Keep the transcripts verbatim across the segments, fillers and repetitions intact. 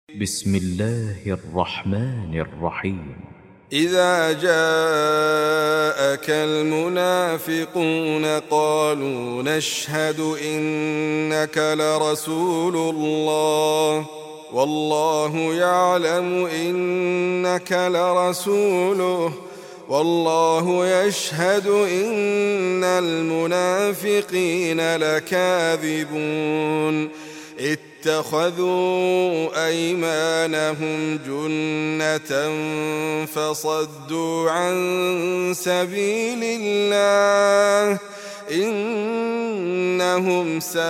بسم الله الرحمن الرحيم. إذا جاءك المنافقون قالوا نشهد إنك لرسول الله والله يعلم إنك لرسوله والله يشهد إن المنافقين لكاذبون اتخذوا أيمانهم جنة فصدوا عن سبيل الله إنهم ساء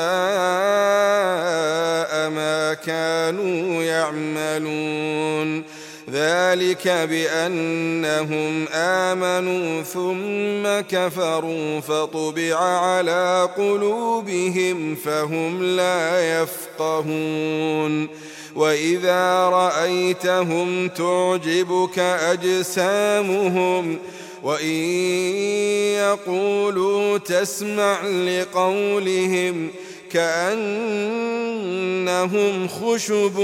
ما كانوا يعملون ذلك بأنهم آمنوا ثم كفروا فطبع على قلوبهم فهم لا يفقهون وإذا رأيتهم تعجبك أجسامهم وإن يقولوا تسمع لقولهم كأنهم خشب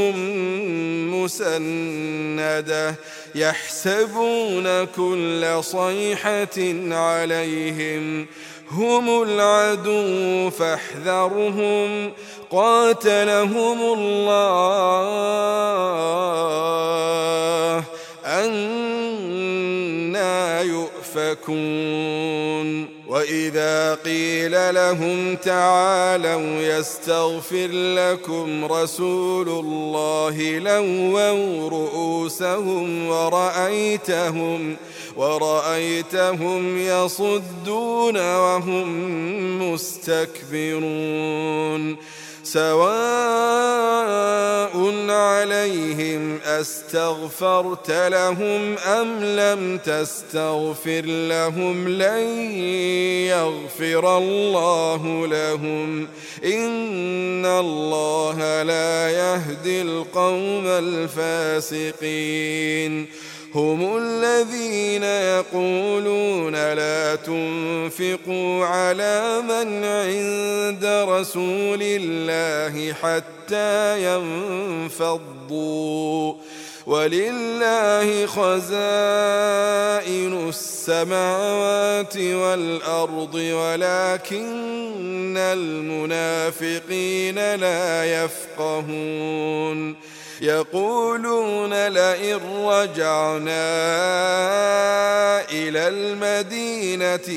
مسندة يحسبون كل صيحة عليهم هم العدو فاحذرهم قاتلهم الله أنى يؤفكون وإذا قيل لهم تعالوا يستغفر لكم رسول الله لووا رؤوسهم ورأيتهم ورأيتهم يصدون وهم مستكبرون سواء عليهم أستغفرت لهم أم لم تستغفر لهم لن يغفر الله لهم إن الله لا يهدي القوم الفاسقين هم الذين يقولون لا تنفقوا على من عند رسول الله حتى ينفضوا ولله خزائن السماوات والأرض ولكن المنافقين لا يفقهون يقولون لئن رجعنا إلى المدينة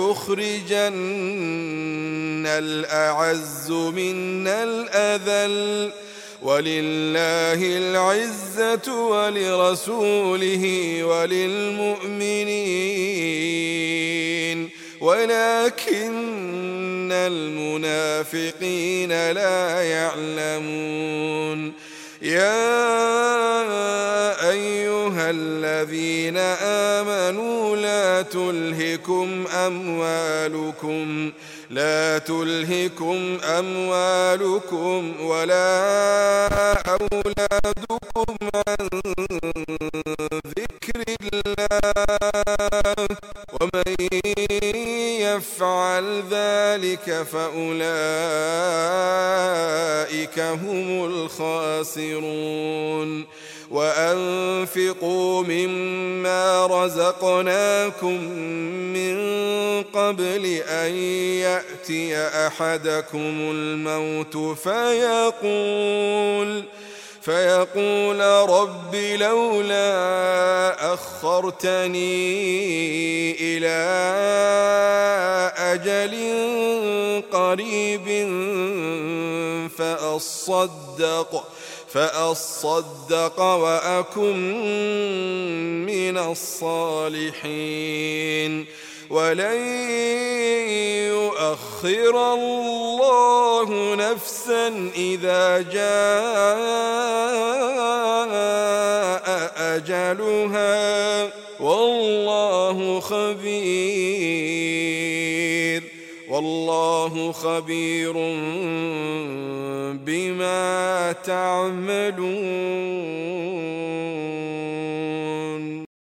ليخرجن الأعز منا الأذل ولله العزة ولرسوله وللمؤمنين ولكن المنافقين لا يعلمون يا أيها الذين آمنوا لا تلهكم أموالكم لا تلهكم أموالكم ولا أولادكم عن ذكر الله ومن يفعل ذلك فأولئك هم الخاسرون وأنفقوا مما رزقناكم من قبل أن يأتي أحدكم الموت فيقول فيقول رب لولا أخرتني إلى أجل قريب فأصدق فأصدق وأكن من الصالحين ولن يؤخر الله نفسا إذا جاء أجلها والله خبير والله خبير بما تعملون.